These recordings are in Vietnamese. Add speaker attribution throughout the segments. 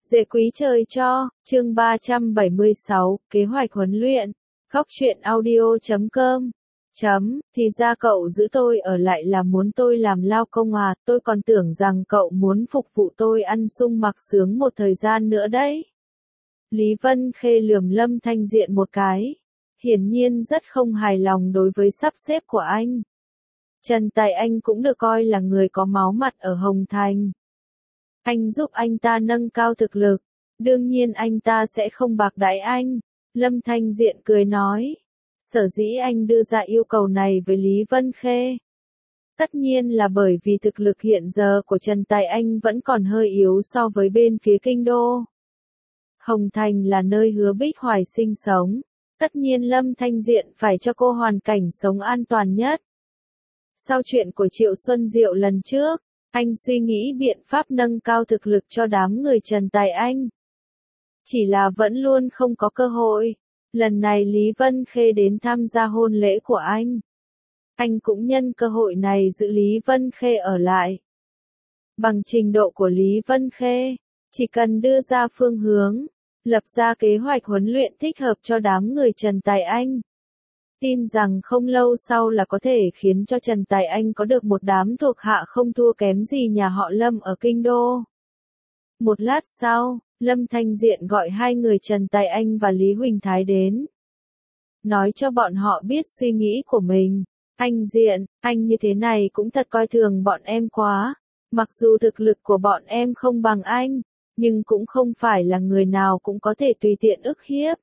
Speaker 1: Dễ quý trời cho, chương 376, kế hoạch huấn luyện. Góc truyện audio.com. Thì ra cậu giữ tôi ở lại là muốn tôi làm lao công à, tôi còn tưởng rằng cậu muốn phục vụ tôi ăn sung mặc sướng một thời gian nữa đấy. Lý Vân Khê lườm Lâm Thanh Diện một cái. Hiển nhiên rất không hài lòng đối với sắp xếp của anh. Trần Tài Anh cũng được coi là người có máu mặt ở Hồng Thành. Anh giúp anh ta nâng cao thực lực, đương nhiên anh ta sẽ không bạc đãi anh. Lâm Thanh Diện cười nói, sở dĩ anh đưa ra yêu cầu này với Lý Vân Khê. Tất nhiên là bởi vì thực lực hiện giờ của Trần Tài Anh vẫn còn hơi yếu so với bên phía kinh đô. Hồng Thành là nơi Hứa Bích Hoài sinh sống, tất nhiên Lâm Thanh Diện phải cho cô hoàn cảnh sống an toàn nhất. Sau chuyện của Triệu Xuân Diệu lần trước, anh suy nghĩ biện pháp nâng cao thực lực cho đám người Trần Tài Anh. Chỉ là vẫn luôn không có cơ hội. Lần này Lý Vân Khê đến tham gia hôn lễ của anh. Anh cũng nhân cơ hội này giữ Lý Vân Khê ở lại. Bằng trình độ của Lý Vân Khê, chỉ cần đưa ra phương hướng, lập ra kế hoạch huấn luyện thích hợp cho đám người Trần Tài Anh. Tin rằng không lâu sau là có thể khiến cho Trần Tài Anh có được một đám thuộc hạ không thua kém gì nhà họ Lâm ở kinh đô. Một lát sau, Lâm Thanh Diện gọi hai người Trần Tài Anh và Lý Huỳnh Thái đến. Nói cho bọn họ biết suy nghĩ của mình. Anh Diện, anh như thế này cũng thật coi thường bọn em quá. Mặc dù thực lực của bọn em không bằng anh, nhưng cũng không phải là người nào cũng có thể tùy tiện ức hiếp.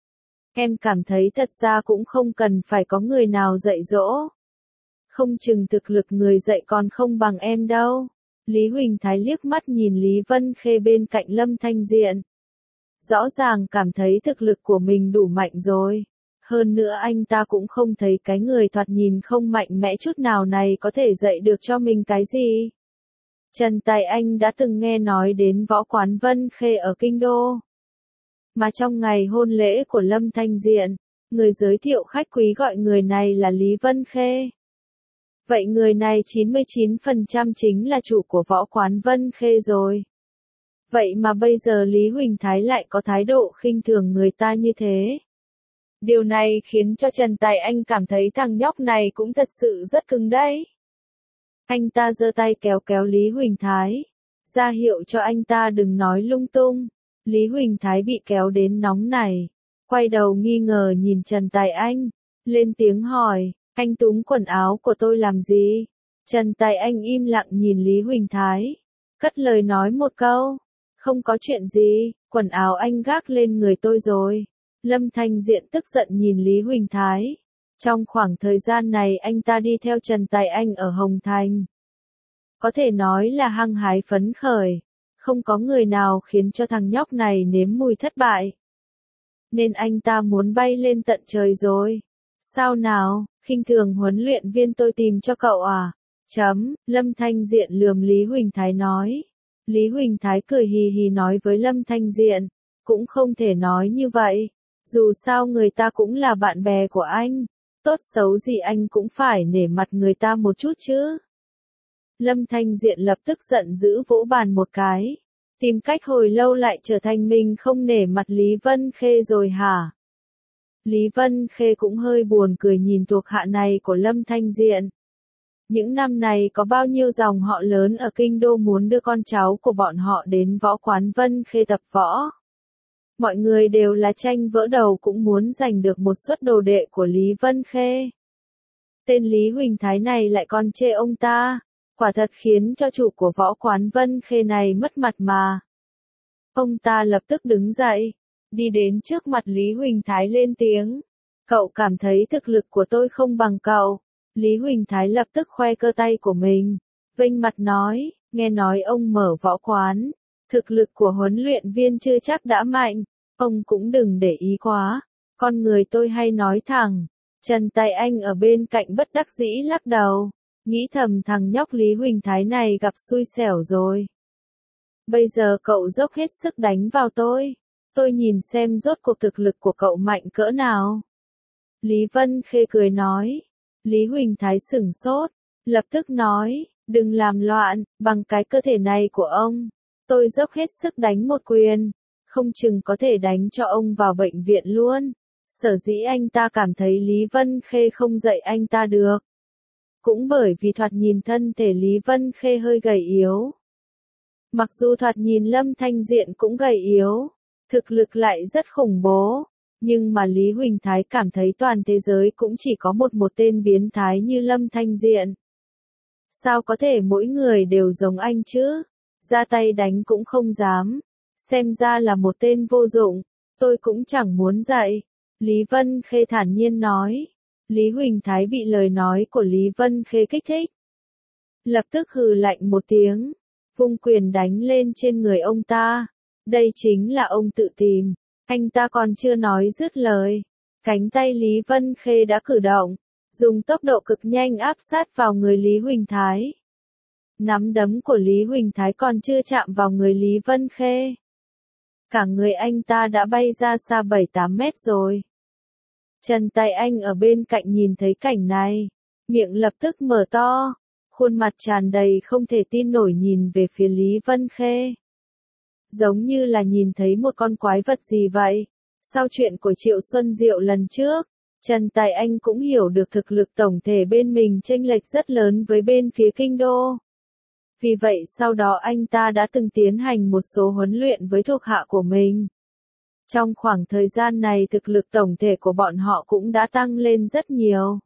Speaker 1: Em cảm thấy thật ra cũng không cần phải có người nào dạy dỗ. Không chừng thực lực người dạy còn không bằng em đâu. Lý Huỳnh Thái liếc mắt nhìn Lý Vân Khê bên cạnh Lâm Thanh Diện. Rõ ràng cảm thấy thực lực của mình đủ mạnh rồi. Hơn nữa anh ta cũng không thấy cái người thoạt nhìn không mạnh mẽ chút nào này có thể dạy được cho mình cái gì. Trần Tài Anh đã từng nghe nói đến võ quán Vân Khê ở kinh đô. Mà trong ngày hôn lễ của Lâm Thanh Diện, người giới thiệu khách quý gọi người này là Lý Vân Khê. Vậy người này 99% chính là chủ của võ quán Vân Khê rồi. Vậy mà bây giờ Lý Huỳnh Thái lại có thái độ khinh thường người ta như thế. Điều này khiến cho Trần Tài Anh cảm thấy thằng nhóc này cũng thật sự rất cứng đấy. Anh ta giơ tay kéo kéo Lý Huỳnh Thái, ra hiệu cho anh ta đừng nói lung tung. Lý Huỳnh Thái bị kéo đến nóng này, quay đầu nghi ngờ nhìn Trần Tài Anh, lên tiếng hỏi, anh túm quần áo của tôi làm gì? Trần Tài Anh im lặng nhìn Lý Huỳnh Thái, cất lời nói một câu, không có chuyện gì, quần áo anh gác lên người tôi rồi. Lâm Thanh Diện tức giận nhìn Lý Huỳnh Thái. Trong khoảng thời gian này anh ta đi theo Trần Tài Anh ở Hồng Thành. Có thể nói là hăng hái phấn khởi. Không có người nào khiến cho thằng nhóc này nếm mùi thất bại. Nên anh ta muốn bay lên tận trời rồi. Sao nào, khinh thường huấn luyện viên tôi tìm cho cậu à? Lâm Thanh Diện lườm Lý Huỳnh Thái nói. Lý Huỳnh Thái cười hì hì nói với Lâm Thanh Diện. Cũng không thể nói như vậy. Dù sao người ta cũng là bạn bè của anh. Tốt xấu gì anh cũng phải nể mặt người ta một chút chứ. Lâm Thanh Diện lập tức giận dữ vỗ bàn một cái. Tìm cách hồi lâu lại trở thành mình không nể mặt Lý Vân Khê rồi hả? Lý Vân Khê cũng hơi buồn cười nhìn thuộc hạ này của Lâm Thanh Diện. Những năm này có bao nhiêu dòng họ lớn ở kinh đô muốn đưa con cháu của bọn họ đến võ quán Vân Khê tập võ. Mọi người đều là tranh vỡ đầu cũng muốn giành được một suất đồ đệ của Lý Vân Khê. Tên Lý Huỳnh Thái này lại còn chê ông ta. Quả thật khiến cho chủ của võ quán Vân Khê này mất mặt mà. Ông ta lập tức đứng dậy, đi đến trước mặt Lý Huỳnh Thái lên tiếng. Cậu cảm thấy thực lực của tôi không bằng cậu. Lý Huỳnh Thái lập tức khoe cơ tay của mình. Vênh mặt nói, nghe nói ông mở võ quán. Thực lực của huấn luyện viên chưa chắc đã mạnh. Ông cũng đừng để ý quá. Con người tôi hay nói thẳng. Trần Tài Anh ở bên cạnh bất đắc dĩ lắc đầu. Nghĩ thầm thằng nhóc Lý Huỳnh Thái này gặp xui xẻo rồi. Bây giờ cậu dốc hết sức đánh vào tôi. Tôi nhìn xem rốt cuộc thực lực của cậu mạnh cỡ nào. Lý Vân Khê cười nói. Lý Huỳnh Thái sửng sốt. Lập tức nói, đừng làm loạn, bằng cái cơ thể này của ông. Tôi dốc hết sức đánh một quyền, không chừng có thể đánh cho ông vào bệnh viện luôn. Sở dĩ anh ta cảm thấy Lý Vân Khê không dạy anh ta được. Cũng bởi vì thoạt nhìn thân thể Lý Vân Khê hơi gầy yếu. Mặc dù thoạt nhìn Lâm Thanh Diện cũng gầy yếu, thực lực lại rất khủng bố, nhưng mà Lý Huỳnh Thái cảm thấy toàn thế giới cũng chỉ có một tên biến thái như Lâm Thanh Diện. Sao có thể mỗi người đều giống anh chứ? Ra tay đánh cũng không dám. Xem ra là một tên vô dụng, tôi cũng chẳng muốn dạy. Lý Vân Khê thản nhiên nói. Lý Huỳnh Thái bị lời nói của Lý Vân Khê kích thích. Lập tức hừ lạnh một tiếng, vung quyền đánh lên trên người ông ta. Đây chính là ông tự tìm. Anh ta còn chưa nói dứt lời. Cánh tay Lý Vân Khê đã cử động, dùng tốc độ cực nhanh áp sát vào người Lý Huỳnh Thái. Nắm đấm của Lý Huỳnh Thái còn chưa chạm vào người Lý Vân Khê. Cả người anh ta đã bay ra xa 7-8 mét rồi. Trần Tài Anh ở bên cạnh nhìn thấy cảnh này, miệng lập tức mở to, khuôn mặt tràn đầy không thể tin nổi nhìn về phía Lý Vân Khê. Giống như là nhìn thấy một con quái vật gì vậy. Sau chuyện của Triệu Xuân Diệu lần trước, Trần Tài Anh cũng hiểu được thực lực tổng thể bên mình chênh lệch rất lớn với bên phía kinh đô. Vì vậy sau đó anh ta đã từng tiến hành một số huấn luyện với thuộc hạ của mình. Trong khoảng thời gian này thực lực tổng thể của bọn họ cũng đã tăng lên rất nhiều.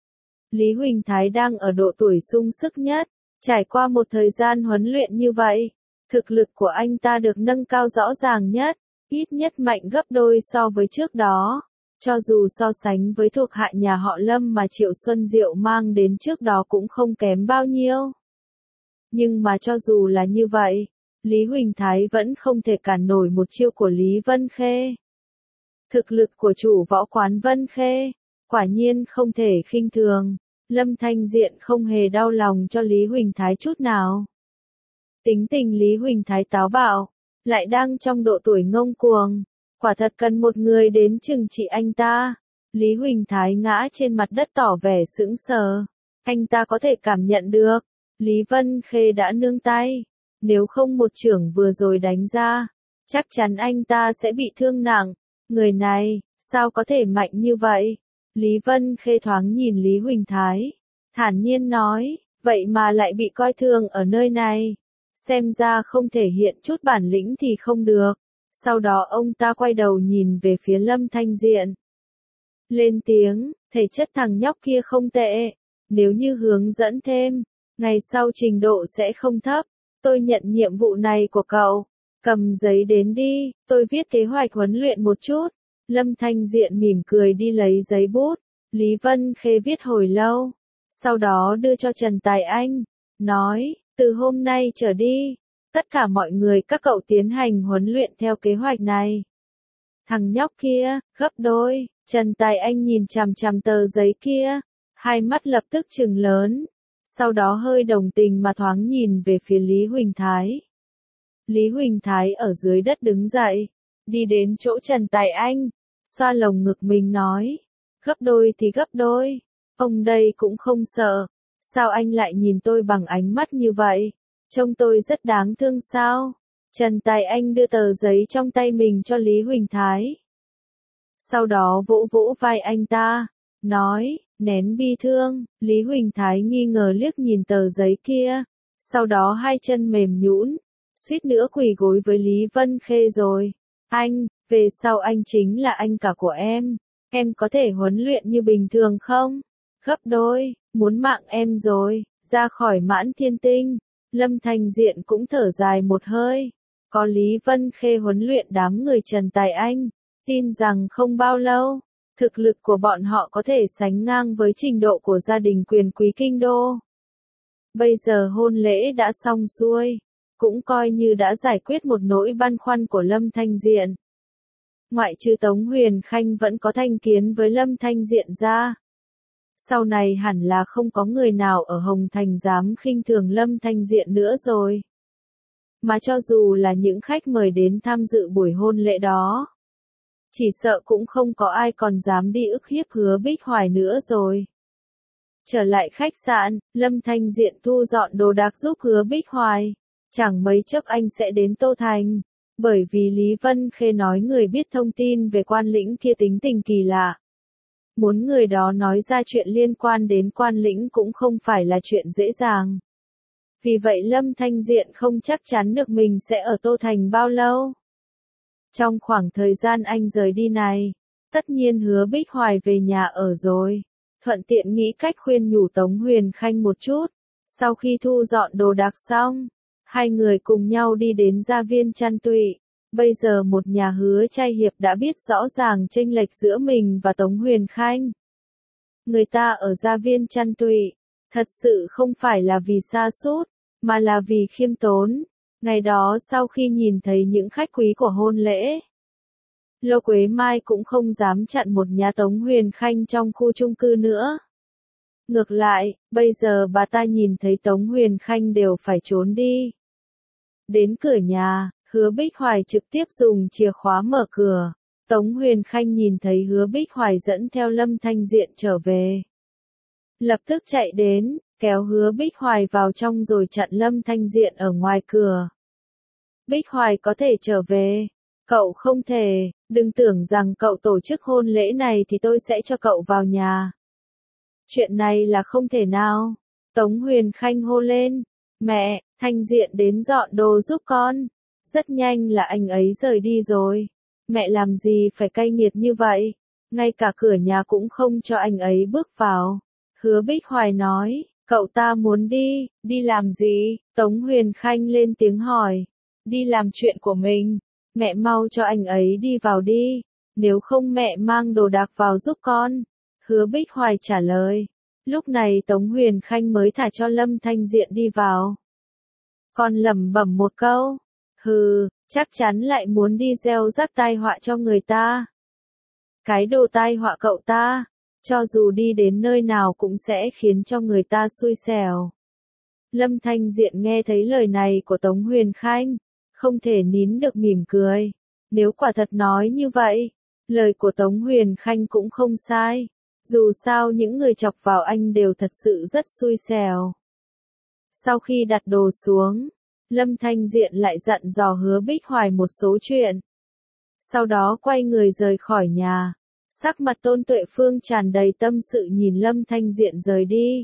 Speaker 1: Lý Huỳnh Thái đang ở độ tuổi sung sức nhất, trải qua một thời gian huấn luyện như vậy, thực lực của anh ta được nâng cao rõ ràng nhất, ít nhất mạnh gấp đôi so với trước đó. Cho dù so sánh với thuộc hạ nhà họ Lâm mà Triệu Xuân Diệu mang đến trước đó cũng không kém bao nhiêu. Nhưng mà cho dù là như vậy, Lý Huỳnh Thái vẫn không thể cản nổi một chiêu của Lý Vân Khê. Thực lực của chủ võ quán Vân Khê, quả nhiên không thể khinh thường. Lâm Thanh Diện không hề đau lòng cho Lý Huỳnh Thái chút nào. Tính tình Lý Huỳnh Thái táo bạo, lại đang trong độ tuổi ngông cuồng, quả thật cần một người đến trừng trị anh ta. Lý Huỳnh Thái ngã trên mặt đất tỏ vẻ sững sờ. Anh ta có thể cảm nhận được, Lý Vân Khê đã nương tay. Nếu không một chưởng vừa rồi đánh ra, chắc chắn anh ta sẽ bị thương nặng. Người này, sao có thể mạnh như vậy? Lý Vân Khê thoáng nhìn Lý Huỳnh Thái, thản nhiên nói, vậy mà lại bị coi thường ở nơi này. Xem ra không thể hiện chút bản lĩnh thì không được. Sau đó ông ta quay đầu nhìn về phía Lâm Thanh Diện. Lên tiếng, thể chất thằng nhóc kia không tệ. Nếu như hướng dẫn thêm, ngày sau trình độ sẽ không thấp. Tôi nhận nhiệm vụ này của cậu. Cầm giấy đến đi, tôi viết kế hoạch huấn luyện một chút. Lâm Thanh Diện mỉm cười đi lấy giấy bút. Lý Vân Khê viết hồi lâu. Sau đó đưa cho Trần Tài Anh. Nói, từ hôm nay trở đi, tất cả mọi người các cậu tiến hành huấn luyện theo kế hoạch này. Thằng nhóc kia, gấp đôi. Trần Tài Anh nhìn chằm chằm tờ giấy kia. Hai mắt lập tức trừng lớn. Sau đó hơi đồng tình mà thoáng nhìn về phía Lý Huỳnh Thái. Lý Huỳnh Thái ở dưới đất đứng dậy, đi đến chỗ Trần Tài Anh, xoa lồng ngực mình nói, gấp đôi thì gấp đôi, ông đây cũng không sợ, sao anh lại nhìn tôi bằng ánh mắt như vậy, trông tôi rất đáng thương sao? Trần Tài Anh đưa tờ giấy trong tay mình cho Lý Huỳnh Thái. Sau đó vỗ vỗ vai anh ta, nói, nén bi thương. Lý Huỳnh Thái nghi ngờ liếc nhìn tờ giấy kia, sau đó hai chân mềm nhũn, suýt nữa quỳ gối với Lý Vân Khê rồi. Anh, về sau anh chính là anh cả của em có thể huấn luyện như bình thường không? Gấp đôi, muốn mạng em rồi, ra khỏi Mãn Thiên Tinh. Lâm Thanh Diện cũng thở dài một hơi, có Lý Vân Khê huấn luyện đám người Trần Tài Anh, tin rằng không bao lâu, thực lực của bọn họ có thể sánh ngang với trình độ của gia đình quyền quý kinh đô. Bây giờ hôn lễ đã xong xuôi, cũng coi như đã giải quyết một nỗi băn khoăn của Lâm Thanh Diện. Ngoại trừ Tống Huyền Khanh vẫn có thành kiến với Lâm Thanh Diện ra. Sau này hẳn là không có người nào ở Hồng Thành dám khinh thường Lâm Thanh Diện nữa rồi. Mà cho dù là những khách mời đến tham dự buổi hôn lễ đó, chỉ sợ cũng không có ai còn dám đi ức hiếp Hứa Bích Hoài nữa rồi. Trở lại khách sạn, Lâm Thanh Diện thu dọn đồ đạc giúp Hứa Bích Hoài. Chẳng mấy chốc anh sẽ đến Tô Thành, bởi vì Lý Vân Khê nói người biết thông tin về quan lĩnh kia tính tình kỳ lạ. Muốn người đó nói ra chuyện liên quan đến quan lĩnh cũng không phải là chuyện dễ dàng. Vì vậy Lâm Thanh Diện không chắc chắn được mình sẽ ở Tô Thành bao lâu. Trong khoảng thời gian anh rời đi này, tất nhiên Hứa Bích Hoài về nhà ở rồi. Thuận tiện nghĩ cách khuyên nhủ Tống Huyền Khanh một chút. Sau khi thu dọn đồ đạc xong, hai người cùng nhau đi đến gia viên Trăn Tụy. Bây giờ một nhà Hứa Trai Hiệp đã biết rõ ràng chênh lệch giữa mình và Tống Huyền Khanh. Người ta ở gia viên Trăn Tụy, thật sự không phải là vì sa sút, mà là vì khiêm tốn. Ngày đó sau khi nhìn thấy những khách quý của hôn lễ, Lô Quế Mai cũng không dám chặn một nhà Tống Huyền Khanh trong khu chung cư nữa. Ngược lại, bây giờ bà ta nhìn thấy Tống Huyền Khanh đều phải trốn đi. Đến cửa nhà, Hứa Bích Hoài trực tiếp dùng chìa khóa mở cửa. Tống Huyền Khanh nhìn thấy Hứa Bích Hoài dẫn theo Lâm Thanh Diện trở về. Lập tức chạy đến, kéo Hứa Bích Hoài vào trong rồi chặn Lâm Thanh Diện ở ngoài cửa. Bích Hoài có thể trở về. Cậu không thể, đừng tưởng rằng cậu tổ chức hôn lễ này thì tôi sẽ cho cậu vào nhà. Chuyện này là không thể nào. Tống Huyền Khanh hô lên. Mẹ, Thanh Diện đến dọn đồ giúp con. Rất nhanh là anh ấy rời đi rồi. Mẹ làm gì phải cay nghiệt như vậy? Ngay cả cửa nhà cũng không cho anh ấy bước vào. Hứa Bích Hoài nói, cậu ta muốn đi, đi làm gì? Tống Huyền Khanh lên tiếng hỏi. Đi làm chuyện của mình. Mẹ mau cho anh ấy đi vào đi. Nếu không mẹ mang đồ đạc vào giúp con. Hứa Bích Hoài trả lời. Lúc này Tống Huyền Khanh mới thả cho Lâm Thanh Diện đi vào. Con lẩm bẩm một câu. Hừ, chắc chắn lại muốn đi gieo rắc tai họa cho người ta. Cái đồ tai họa cậu ta, cho dù đi đến nơi nào cũng sẽ khiến cho người ta xui xẻo. Lâm Thanh Diện nghe thấy lời này của Tống Huyền Khanh, không thể nín được mỉm cười. Nếu quả thật nói như vậy, lời của Tống Huyền Khanh cũng không sai. Dù sao những người chọc vào anh đều thật sự rất xui xẻo. Sau khi đặt đồ xuống, Lâm Thanh Diện lại dặn dò Hứa Bích Hoài một số chuyện. Sau đó quay người rời khỏi nhà. Sắc mặt Tôn Tuệ Phương tràn đầy tâm sự nhìn Lâm Thanh Diện rời đi.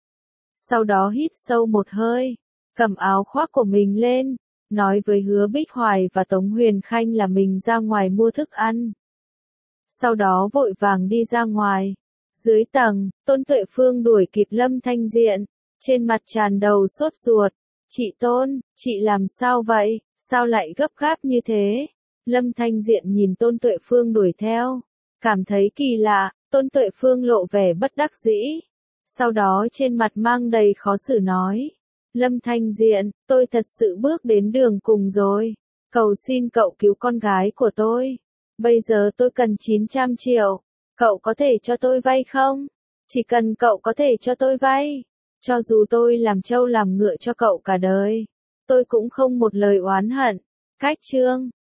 Speaker 1: Sau đó hít sâu một hơi, cầm áo khoác của mình lên, nói với Hứa Bích Hoài và Tống Huyền Khanh là mình ra ngoài mua thức ăn. Sau đó vội vàng đi ra ngoài. Dưới tầng, Tôn Tuệ Phương đuổi kịp Lâm Thanh Diện, trên mặt tràn đầu sốt ruột. Chị Tôn, chị làm sao vậy, sao lại gấp gáp như thế? Lâm Thanh Diện nhìn Tôn Tuệ Phương đuổi theo, cảm thấy kỳ lạ. Tôn Tuệ Phương lộ vẻ bất đắc dĩ. Sau đó trên mặt mang đầy khó xử nói. Lâm Thanh Diện, tôi thật sự bước đến đường cùng rồi. Cầu xin cậu cứu con gái của tôi. Bây giờ tôi cần 900 triệu. Cậu có thể cho tôi vay không? Chỉ cần cậu có thể cho tôi vay. Cho dù tôi làm trâu làm ngựa cho cậu cả đời. Tôi cũng không một lời oán hận. Cách chương